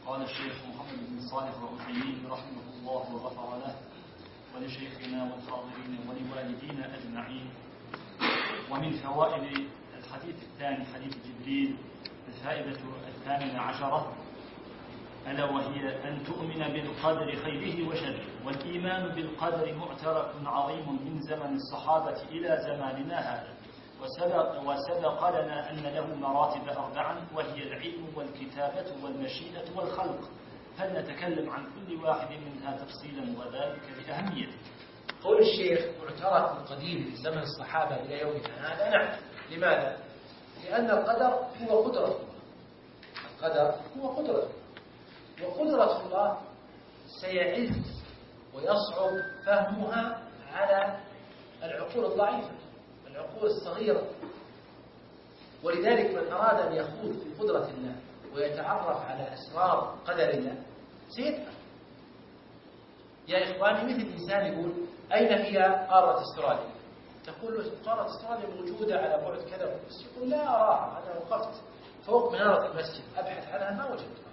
قال الشيخ محمد بن صالح العثيمين رحمه الله وغفر له ولشيخنا والحاضرين ولوالدينا أجمعين. ومن فوائد الحديث الثاني حديث جبريل الفائدة 18 ألا وهي أن تؤمن بالقدر خيره وشره. والإيمان بالقدر معترك عظيم من زمن الصحابة إلى زماننا هذا، وسبق لنا أن له مراتب 4 وهي العلم والكتابة والمشيئة والخلق، فلنتكلم عن كل واحد منها تفصيلا وذلك بأهميته. قول الشيخ معترك قديم في زمن الصحابة إلى يومنا هذا. نعم. لماذا؟ لأن القدر هو قدرة الله. القدر هو قدرة الله، وقدرة الله سيعز ويصعب فهمها على العقول الضعيفة، العقول الصغيرة. ولذلك من أراد أن يخوض في قدرة الله ويتعرف على أسرار قدر الله سيتعب. يا إخواني، مثل إنسان يقول أين هي قارة استراليا؟ تقول له قارة استراليا موجودة على بعد كذا، بس يقول لا أراها، أنا وقفت فوق منارة المسجد أبحث عنها ما وجدتها.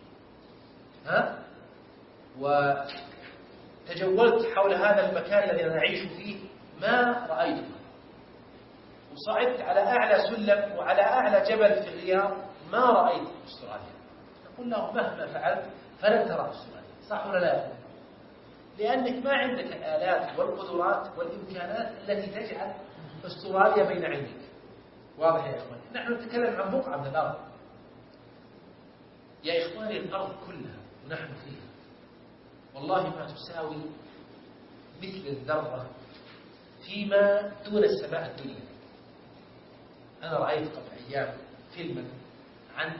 وتجولت حول هذا المكان الذي نعيش فيه ما رأيته. وصعدت على أعلى سلم وعلى أعلى جبل في الرياض ما رأيت أستراليا. نقول له مهما فعلت فلن ترى أستراليا. صح ولا لا يا أخوان؟ لأنك ما عندك الآلات والقدرات والإمكانات التي تجعل أستراليا بين عينيك. واضح يا إخوان؟ نحن نتكلم عن بقعة من الأرض. يا إخواني، الأرض كلها ونحن فيها والله ما تساوي مثل الذرة فيما دون السماء الدنيا. أنا رأيت قبل أيام فيلما عن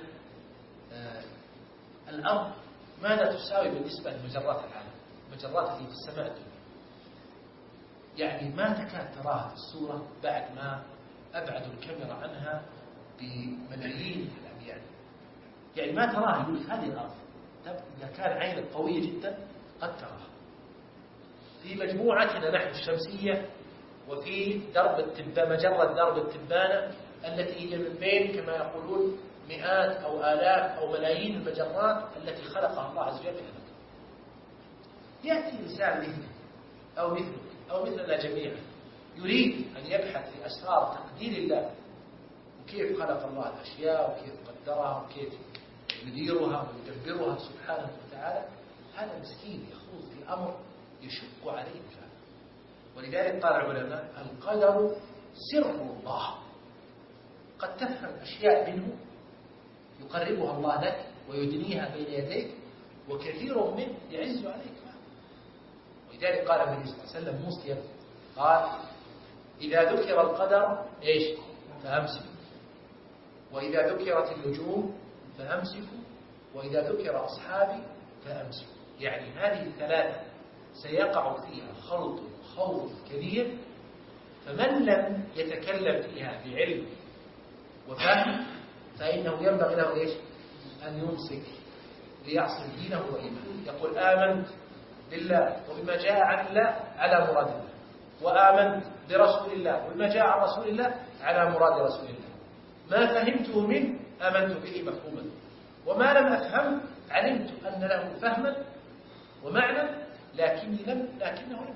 الأرض ماذا تساوي بالنسبة لمجرات العالم، مجرات التي في السماء الدنيا. يعني ما تكاد تراها في الصورة بعد ما أبعدوا الكاميرا عنها بملايين الأميال. يعني ما تراها. يقول هذه الأرض إذا كان عينك قوية جدا قد تراها. في مجموعتنا نحن الشمسية وفي مجرة درب التبانة التي هي من بين كما يقولون مئات أو آلاف أو ملايين المجرات التي خلقها الله عز وجل في الأرض. يأتي إنسان مثلك أو مثلك أو مثلنا جميعا يريد أن يبحث في أسرار تقدير الله وكيف خلق الله الأشياء وكيف قدرها وكيف يديرها ويدبرها سبحانه وتعالى. هذا مسكين يخوض في أمر يشق عليه فعلا. ولذلك قال العلماء القدر سر الله. قد تفهم أشياء منه يقربها الله لك ويدنيها بين يديك، وكثير منه يعز عليك. ولذلك قال النبي صلى الله عليه وسلم موصيا قال إذا ذكر القدر إيش؟ فأمسكوا، وإذا ذكرت النجوم فأمسكوا، وإذا ذكر أصحابي فأمسكوا. يعني هذه الثلاثة سيقع فيها خلط خوض كبير، فمن لم يتكلم فيها بعلم وفهم فإنه ينبغي له إيش؟ أن يمسك ليعصم دينه وإيمانه. يقول آمنت بالله وبما جاء عن الله على مراد الله، وآمنت برسول الله وبما جاء عن رسول الله على مراد رسول الله. ما فهمته منه آمنت به مفهوما، وما لم أفهم علمت أن له فهما ومعنى لكنه لم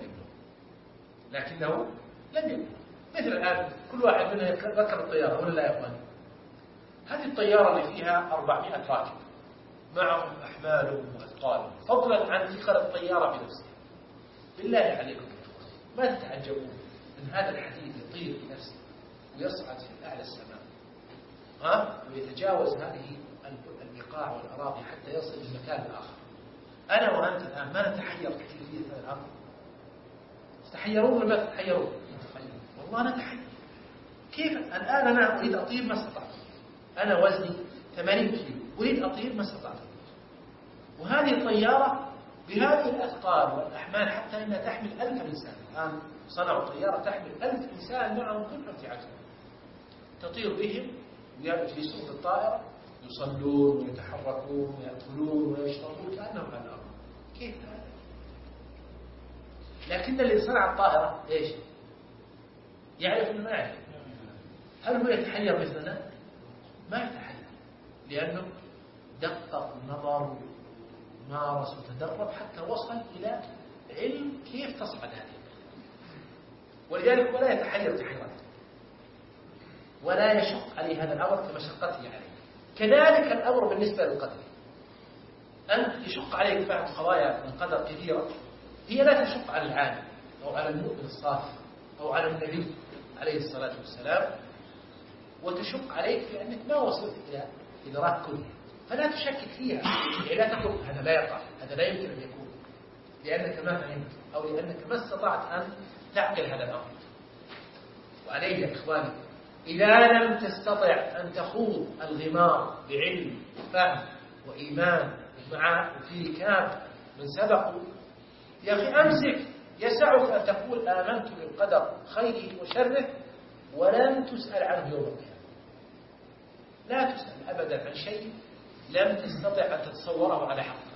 يبلغ. مثل الآن كل واحد منا يركب الطيارة ولا لا يا أخوان؟ هذه الطيارة اللي فيها 400 راكب معهم أحمالهم وأثقالهم، فضلا عن ثقل الطيارة بنفسها. بالله عليكم يا أخوان، ما تتعجبون من هذا الحديث يطير بنفسه ويصعد في أعلى السماء ويتجاوز هذه البقاع والأراضي حتى يصل إلى مكان آخر. أنا وأنت الآن ما نتحير كثير في هذا الأمر؟ تتحيرون ولا ما تتحيرون؟ والله نتحير. كيف الآن أنا أريد أطير ما استطعت. أنا وزني 80 كيلو أريد أطير ما استطعت. وهذه الطيارة بهذه الأثقال والأحمال حتى إنها تحمل 1000 إنسان. الآن صنعوا طيارة تحمل 1000 إنسان معهم كل احتياجاتهم، تطير بهم ويجلسون في الطائرة يصلون ويتحركون ويأكلون ويشربون كأنهم على الأرض. كيف هذا؟ لكن اللي صنع الطائرة إيش؟ يعرف أنه ما يعرف. هل هو يتحير مثلنا؟ ما يتحير، لأنه دقق ونظر ومارس وتدرب حتى وصل إلى علم كيف تصعد هذه. ولذلك ولا يتحير تحيرا ولا يشق عليه هذا الأمر كمشقته عليه. كذلك الأمر بالنسبة للقدر، أن يشق عليك فهم قضايا القدر كثيرة هي لا تشق على العالم أو على المؤمن الصافي أو على النبي عليه الصلاة والسلام، وتشق عليك في أنك ما وصلت إلى إدراك كله، فلا تشكك فيها. يعني لا تقول هذا لا يقع، هذا لا يمكن أن يكون، لأنك ما فهمت أو لأنك ما استطعت أن تعقل هذا الأمر. وعليه يا إخواني إذا لم تستطع أن تخوض الغمار بعلم وفهم وإيمان مع في كاب من سبقوا، يا أخي أمسك. يسعك أن تقول آمنت بالقدر خيره وشره ولن تسأل عنه يوم القيامة. لا تسأل أبدا عن شيء لم تستطع أن تتصوره على حقيقته.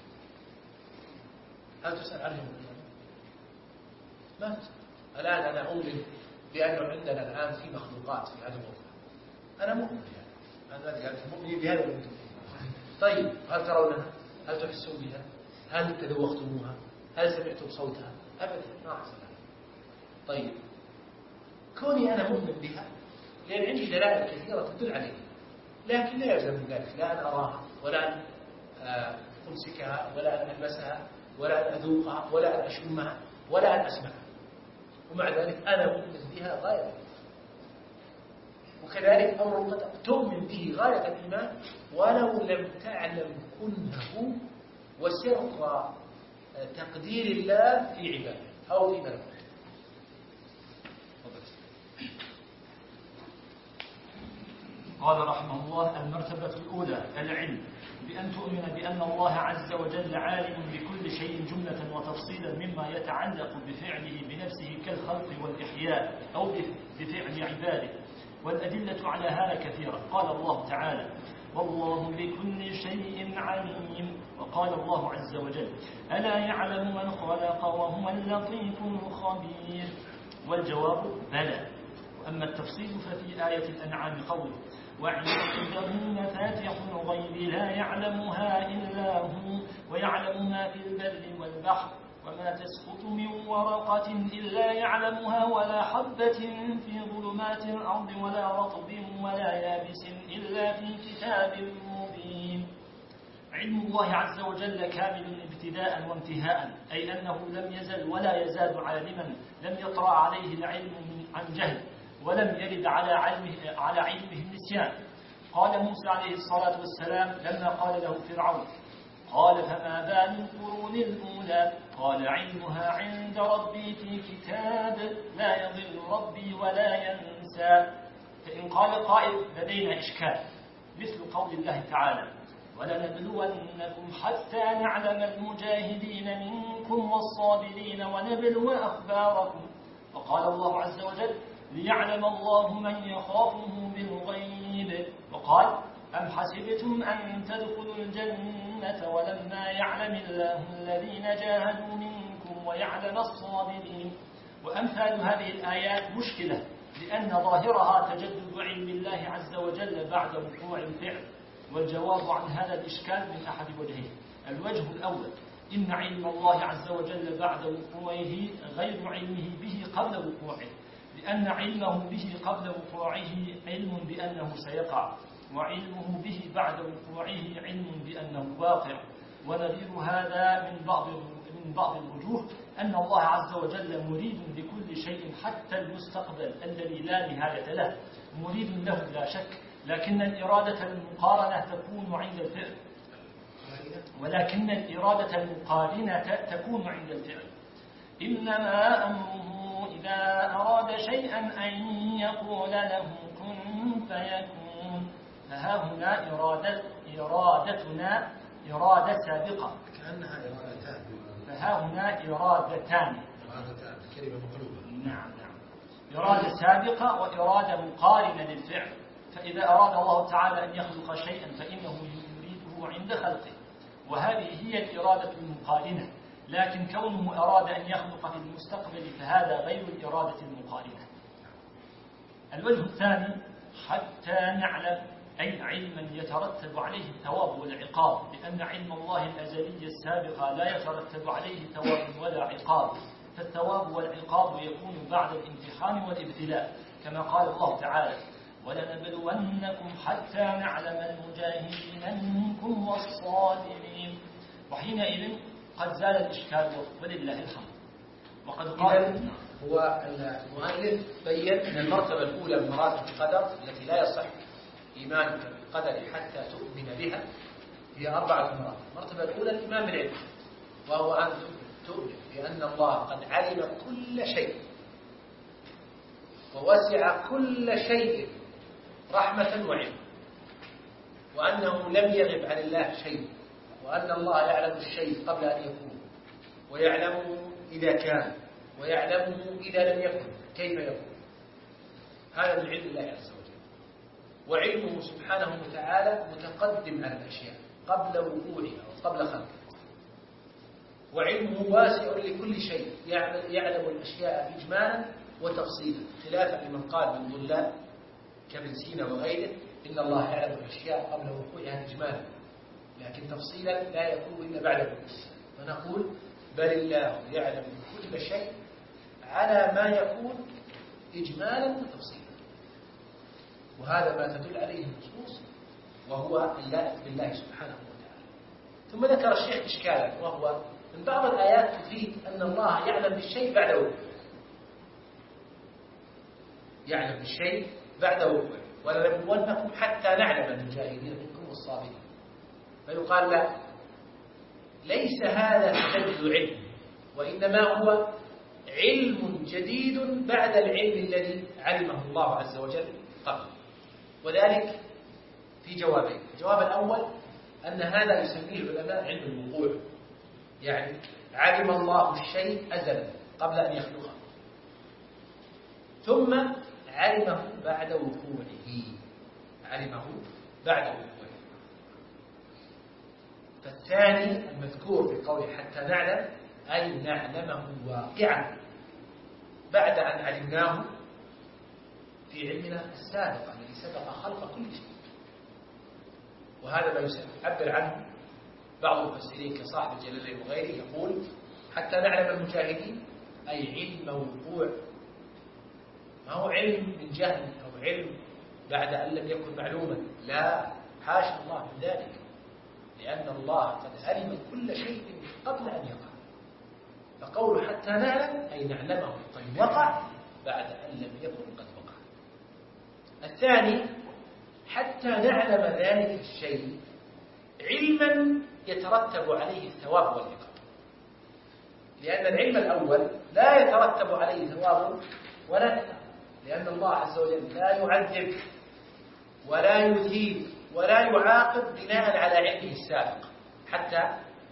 هل تسأل عنه يوم القيامة؟ ما تسأل. الآن أنا أؤمن بأنه عندنا الآن في مخلوقات في هذا الموضوع. أنا مؤمن بهذا. أنت مؤمن بهذا ولا أنتم؟ طيب هل ترونها؟ هل تحسون بها؟ هل تذوقتموها؟ هل سمعتم صوتها؟ أبدا ما حصل. طيب كوني أنا مؤمن بها لأن عندي دلائل كثيرة تدل عليها، لكن لا يلزم من ذلك لا أن أراها ولا أن أمسكها ولا أن ألمسها ولا أن أذوقها ولا أن أشمها ولا أن أسمعها، ومع ذلك أنا مؤمن بها غاية. وكذلك أمر القدر تؤمن به غاية الإيمان ولو لم تعلم كنه وسر تقدير الله في عباده أو في ملكه. قال رحمه الله: المرتبة الأولى العلم، بأن تؤمن بأن الله عز وجل عالم بكل شيء جملة وتفصيلا مما يتعلق بفعله بنفسه كالخلق والإحياء أو بفعل عباده. والأدلة على هذا كثيرة. قال الله تعالى: والله بكل شيء عليم. وقال الله عز وجل: ألا يعلم من خلق وهو اللطيف الخبير. والجواب بلى. وأما التفصيل ففي آية الأنعام قوله: وعنده مفاتح الغيب لا يعلمها إلا هو ويعلم ما في البر والبحر وما تسقط من ورقة إلا يعلمها ولا حبة في ظلمات الأرض ولا رطب ولا يابس إلا في كتاب مبين. علم الله عز وجل كامل ابتداء وانتهاء، أي أنه لم يزل ولا يزال عالما لم يطرأ عليه العلم عن جهل ولم يرد على علمه النسيان. قال موسى عليه الصلاة والسلام لما قال له فرعون: قال فما بال القرون الأولى؟ قال علمها عند ربي في كتاب لا يضل ربي ولا ينسى. فإن قال قائل: لدينا إشكال، مثل قول الله تعالى: ولنبلونكم حتى نعلم المجاهدين منكم والصابرين ونبلو أخباركم. وقال الله عز وجل: ليعلم الله من يخافه بالغيب. وقال: أم حسبتم أن تدخلوا الجنة ولما يعلم الله الذين جاهدوا منكم ويعلم الصابرين. وأمثال هذه الآيات مشكلة، لأن ظاهرها تجدد علم الله عز وجل بعد وقوع الفعل. والجواب عن هذا الإشكال من أحد وجهين. الوجه الأول: إن علم الله عز وجل بعد وقوعه غير علمه به قبل وقوعه، لأن علمه به قبل وقوعه علم بأنه سيقع، وعلمه به بعد وقوعه علم بأنه واقع. ونظير هذا من بعض الوجوه أن الله عز وجل مريد لكل شيء حتى المستقبل الذي لا نهاية له، مريد له لا شك، لكن الإرادة المقارنة تكون عند الفعل، ولكن الإرادة المقارنة تكون عند الفعل. إنما أمره إذا أراد شيئا أن يقول له كن فيكون. فها هنا إرادتنا إرادة سابقة، كأنها إرادتان. فها هنا إرادتان، كلمة مقلوبة. نعم. إرادة سابقة وإرادة مقارنة للفعل. فإذا أراد الله تعالى أن يخلق شيئا فإنه يريده عند خلقه، وهذه هي الإرادة المقارنة. لكن كونه أراد أن يخلق في المستقبل فهذا غير الإرادة المقارنة. الوجه الثاني: حتى نعلم أي علما يترتب عليه الثواب والعقاب، لأن علم الله الأزلي السابق لا يترتب عليه ثواب ولا عقاب، فالثواب والعقاب يكون بعد الامتحان والابتلاء، كما قال الله تعالى: ولنبلونكم حتى نعلم المجاهدين منكم والصابرين. وحينئذ قد زال الإشكال ولله الحمد. وقد قال هو المؤلف بين أن المرتبة الأولى من مراتب القدر التي لا يصح إيمانك بالقدر حتى تؤمن بها هي 4 مراتب. المرتبة الأولى الإيمان بالعلم، وهو أن تؤمن بأن الله قد علم كل شيء ووسع كل شيء رحمة وعلم، وأنه لم يغب عن الله شيء، وأن الله يعلم الشيء قبل أن يكون، ويعلمه إذا كان، ويعلمه إذا لم يكن كيف يكون. هذا من علم الله عز وجل. وعلمه سبحانه وتعالى متقدم على الأشياء قبل وقوعها وقبل خلقها. وعلمه واسع لكل شيء، يعلم الأشياء إجمالا وتفصيلا، خلافا لمن قال من ضلال كابن سينا وغيره إن الله يعلم الأشياء قبل وقوعها إجمالا، لكن تفصيلا لا يكون إلا بعد وقوعها. فنقول بل الله يعلم كل شيء على ما يكون إجمالا وتفصيلا، وهذا ما تدل عليه النصوص، وهو اللائق بالله سبحانه وتعالى. ثم ذكر الشيخ إشكالا، وهو من بعض الآيات تفيد أن الله يعلم بالشيء بعد وقوعه، يعلم بالشيء بعد وقوعه، ولنبلونكم حتى نعلم المجاهدين منكم والصابرين. فيقال لا، ليس هذا تجدد علم، وإنما هو علم جديد بعد العلم الذي علمه الله عز وجل قبل. وذلك في جوابين. الجواب الأول أن هذا يسميه العلماء علم الوقوع، يعني علم الله الشيء أزلا قبل أن يخلقه، ثم علمه بعد وقوعه، علمه بعد وقوعه. فالثاني المذكور في قوله حتى نعلم، أي نعلمه واقعا بعد أن علمناه في علمنا السابق الذي سبق خلق كل شيء. وهذا ما يعبر عنه بعض المفسرين كصاحب الجلالين وغيره، يقول حتى نعلم المجاهدين أي علم وقوع، ما هو علم من جهل أو علم بعد أن لم يكن معلوما، لا، حاشا الله من ذلك، لأن الله قد علم كل شيء قبل أن يقع. فقول حتى نعلم أي نعلمه قد وقع بعد أن لم يكن قد وقع. الثاني حتى نعلم ذلك الشيء علما يترتب عليه الثواب والعقاب، لأن العلم الأول لا يترتب عليه ثواب ولا عقاب، لأن الله عز وجل لا يعذب ولا يثيب ولا يعاقب بناء على علمه السابق حتى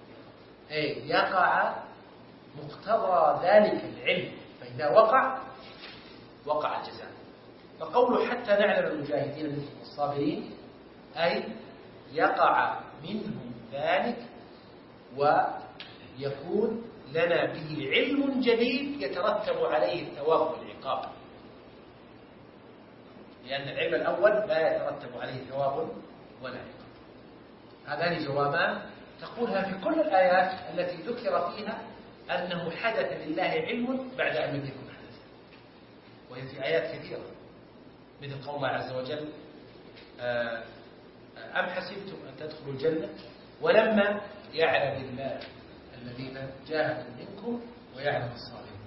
يقع مقتضى ذلك العلم، فإذا وقع الجزاء. فقوله حتى نعلم المجاهدين منكم والصابرين أي يقع منهم ذلك ويكون لنا به علم جديد يترتب عليه الثواب والعقاب، لأن العلم الأول لا يترتب عليه ثواب ولا عقاب. هذان جوابان تقولها في كل الآيات التي ذكر فيها أنه حدث لله علم بعد أن لم يكن حدثا، وهي في آيات كثيرة مثل قول الله عز وجل أم حسبتم أن تدخلوا الجنة ولما يعلم الله الذين جاهدوا منكم ويعلم الصابرين.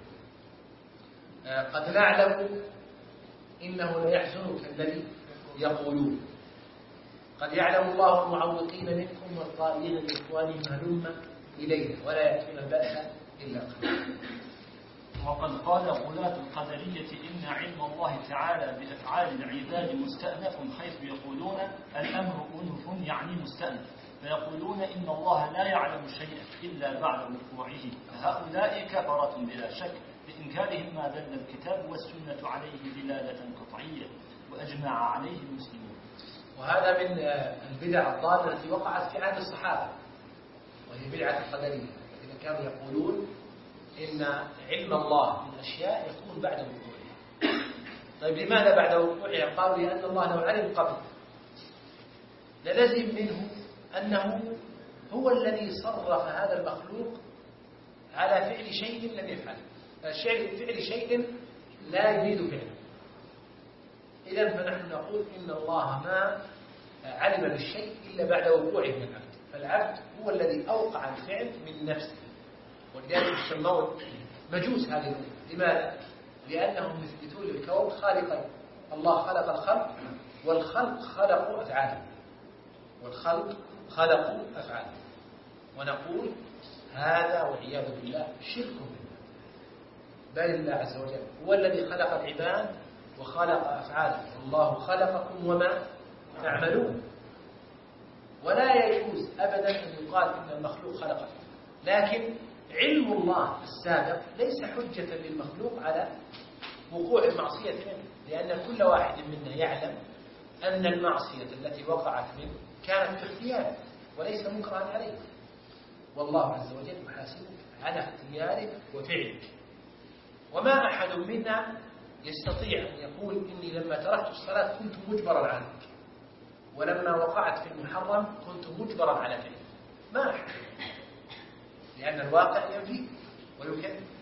قد نعلم إنه ليحزنك الذي يقولون، قد يعلم الله المعوقين منكم والقائلين لإخوانهم هلم إلينا ولا يأتون البأس إلا قليلا. وقد قال غلاة القدرية إن علم الله تعالى بأفعال العباد مستأنف، حيث يقولون الأمر أنف يعني مستأنف، فيقولون إن الله لا يعلم شيئا إلا بعد وقوعه، فهؤلاء كفرة بلا شك بإنكارهم ما دل الكتاب والسنة عليه دلالة قطعية وأجمع عليه المسلمون. وهذا من البدع الضالة التي وقعت في عهد الصحابة، وهي بدعة القدرية الذين كانوا يقولون إن علم الله من أشياء يكون بعد وقوعها. طيب لماذا بعد وقوعها؟ قالوا لأن الله لو علم قبل للزم منه أنه هو الذي صرف هذا المخلوق على فعل شيء لم يفعله، فعل شيء لا يريد فعله. إذن فنحن نقول إن الله ما علم بالشيء إلا بعد وقوعه من العبد، فالعبد هو الذي أوقع الفعل من نفسه، ولذلك يسمون مجوس هذه الأمة. لماذا؟ لأنهم يثبتون للكون خالقين، الله خلق الخلق والخلق خلقوا أفعاله، والخلق خلقوا أفعاله، ونقول هذا والعياذ بالله شرك بالله. بل الله عز وجل هو الذي خلق العباد وخلق أفعاله، الله خلقكم وما تعملون. ولا يجوز أبدا أن يقال إن المخلوق خلق، لكن علم الله السابق ليس حجة للمخلوق على وقوع المعصية منه، لأن كل واحد منا يعلم أن المعصية التي وقعت منه كانت باختياره وليس مكرها عليه، والله عز وجل يحاسبك على اختيارك وفعلك. وما أحد منا يستطيع أن يقول إني لما تركت الصلاة كنت مجبرا عنك، ولما وقعت في المحرم كنت مجبرا على فعله. ما أحد، لأن الواقع ينفي ويكذب.